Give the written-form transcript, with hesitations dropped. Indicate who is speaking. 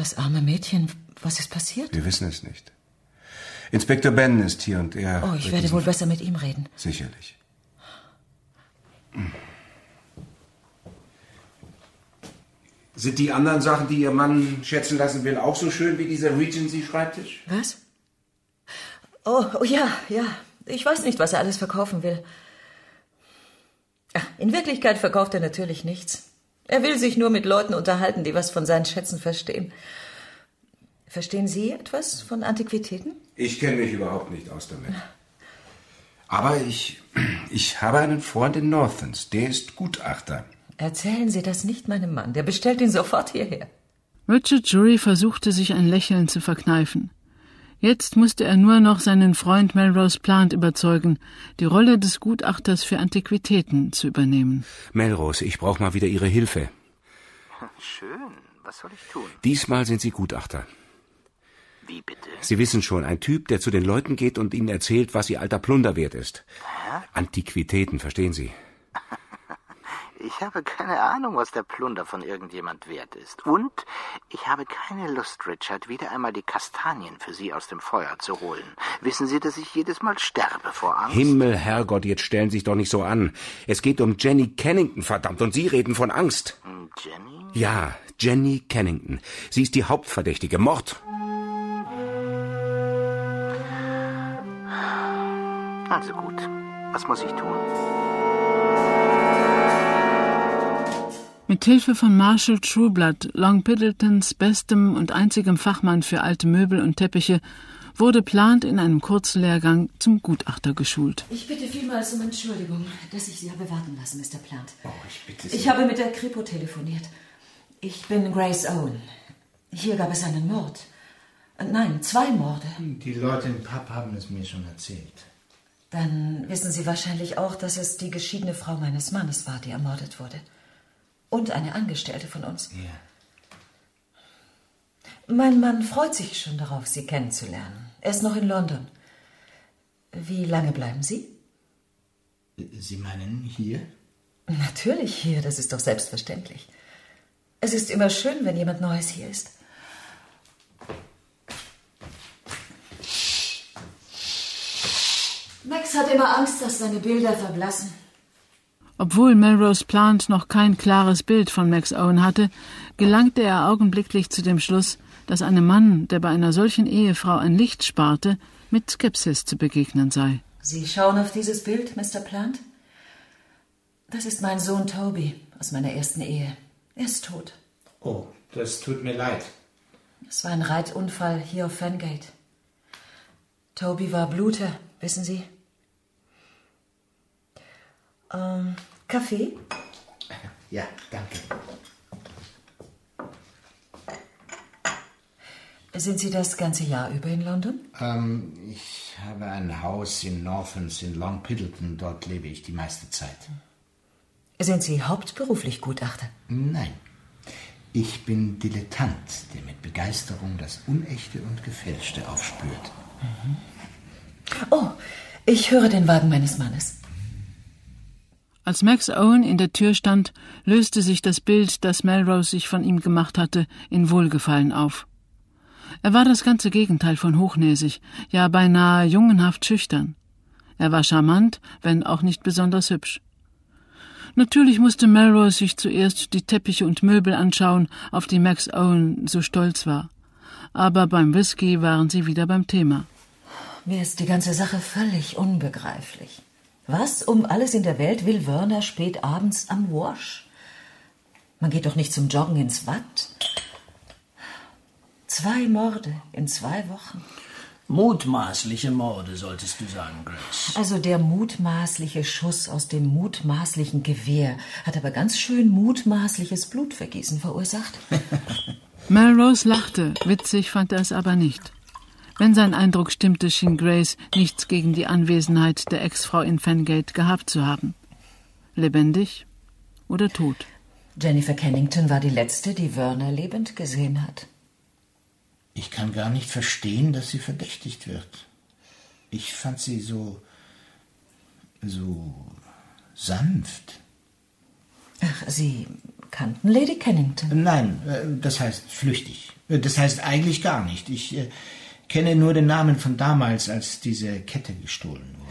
Speaker 1: Das arme Mädchen, was ist passiert?
Speaker 2: Wir wissen es nicht. Inspektor Bannon ist hier und er...
Speaker 1: Oh, ich werde wohl besser mit ihm reden.
Speaker 2: Sicherlich. Sind die anderen Sachen, die Ihr Mann schätzen lassen will, auch so schön wie dieser Regency-Schreibtisch?
Speaker 1: Was? Oh ja. Ich weiß nicht, was er alles verkaufen will. Ach, in Wirklichkeit verkauft er natürlich nichts. Er will sich nur mit Leuten unterhalten, die was von seinen Schätzen verstehen. Verstehen Sie etwas von Antiquitäten?
Speaker 2: Ich kenne mich überhaupt nicht aus damit. Aber ich habe einen Freund in Northens, der ist Gutachter.
Speaker 1: Erzählen Sie das nicht meinem Mann, der bestellt ihn sofort hierher.
Speaker 3: Richard Jury versuchte sich ein Lächeln zu verkneifen. Jetzt musste er nur noch seinen Freund Melrose Plant überzeugen, die Rolle des Gutachters für Antiquitäten zu übernehmen.
Speaker 2: Melrose, ich brauche mal wieder Ihre Hilfe.
Speaker 4: Schön. Was soll ich tun?
Speaker 2: Diesmal sind Sie Gutachter.
Speaker 4: Wie bitte?
Speaker 2: Sie wissen schon, ein Typ, der zu den Leuten geht und ihnen erzählt, was ihr alter Plunder wert ist.
Speaker 4: Hä?
Speaker 2: Antiquitäten, verstehen Sie?
Speaker 4: Ich habe keine Ahnung, was der Plunder von irgendjemand wert ist. Und ich habe keine Lust, Richard, wieder einmal die Kastanien für Sie aus dem Feuer zu holen. Wissen Sie, dass ich jedes Mal sterbe vor Angst?
Speaker 2: Himmel, Herrgott, jetzt stellen Sie sich doch nicht so an. Es geht um Jenny Kennington, verdammt, und Sie reden von Angst.
Speaker 4: Jenny?
Speaker 2: Ja, Jenny Kennington. Sie ist die Hauptverdächtige. Mord.
Speaker 4: Also gut. Was muss ich tun?
Speaker 3: Mit Hilfe von Marshall Trueblood, Long Piddletons bestem und einzigem Fachmann für alte Möbel und Teppiche, wurde Plant in einem Kurzlehrgang zum Gutachter geschult.
Speaker 1: Ich bitte vielmals um Entschuldigung, dass ich Sie habe warten lassen, Mr. Plant.
Speaker 2: Oh, ich bitte Sie.
Speaker 1: Ich habe mit der Kripo telefoniert. Ich bin Grace Owen. Hier gab es einen Mord. Nein, 2 Morde.
Speaker 5: Die Leute im Pub haben es mir schon erzählt.
Speaker 1: Dann wissen Sie wahrscheinlich auch, dass es die geschiedene Frau meines Mannes war, die ermordet wurde. Und eine Angestellte von uns.
Speaker 5: Ja.
Speaker 1: Mein Mann freut sich schon darauf, Sie kennenzulernen. Er ist noch in London. Wie lange bleiben Sie?
Speaker 5: Sie meinen hier?
Speaker 1: Natürlich hier, das ist doch selbstverständlich. Es ist immer schön, wenn jemand Neues hier ist. Max hat immer Angst, dass seine Bilder verblassen.
Speaker 3: Obwohl Melrose Plant noch kein klares Bild von Max Owen hatte, gelangte er augenblicklich zu dem Schluss, dass einem Mann, der bei einer solchen Ehefrau ein Licht sparte, mit Skepsis zu begegnen sei.
Speaker 1: Sie schauen auf dieses Bild, Mr. Plant? Das ist mein Sohn Toby aus meiner ersten Ehe. Er ist tot.
Speaker 5: Oh, das tut mir leid.
Speaker 1: Es war ein Reitunfall hier auf Fengate. Toby war Bluter, wissen Sie? Kaffee?
Speaker 5: Ja, danke.
Speaker 1: Sind Sie das ganze Jahr über in London?
Speaker 5: Ich habe ein Haus in Northens in Long Piddleton. Dort lebe ich die meiste Zeit.
Speaker 1: Sind Sie hauptberuflich Gutachter?
Speaker 5: Nein. Ich bin Dilettant, der mit Begeisterung das Unechte und Gefälschte aufspürt.
Speaker 1: Mhm. Oh, ich höre den Wagen meines Mannes.
Speaker 3: Als Max Owen in der Tür stand, löste sich das Bild, das Melrose sich von ihm gemacht hatte, in Wohlgefallen auf. Er war das ganze Gegenteil von hochnäsig, ja beinahe jungenhaft schüchtern. Er war charmant, wenn auch nicht besonders hübsch. Natürlich musste Melrose sich zuerst die Teppiche und Möbel anschauen, auf die Max Owen so stolz war. Aber beim Whisky waren sie wieder beim Thema.
Speaker 1: Mir ist die ganze Sache völlig unbegreiflich. Was um alles in der Welt will Werner spät abends am Wash? Man geht doch nicht zum Joggen ins Watt. 2 Morde in 2 Wochen.
Speaker 6: Mutmaßliche Morde, solltest du sagen, Grace.
Speaker 1: Also der mutmaßliche Schuss aus dem mutmaßlichen Gewehr hat aber ganz schön mutmaßliches Blutvergießen verursacht.
Speaker 3: Melrose lachte, witzig fand er es aber nicht. Wenn sein Eindruck stimmte, schien Grace nichts gegen die Anwesenheit der Ex-Frau in Fengate gehabt zu haben. Lebendig oder tot?
Speaker 1: Jennifer Kennington war die letzte, die Werner lebend gesehen hat.
Speaker 5: Ich kann gar nicht verstehen, dass sie verdächtigt wird. Ich fand sie so sanft.
Speaker 1: Ach, Sie kannten Lady Kennington?
Speaker 5: Nein, das heißt flüchtig. Das heißt eigentlich gar nicht. Ich kenne nur den Namen von damals, als diese Kette gestohlen wurde.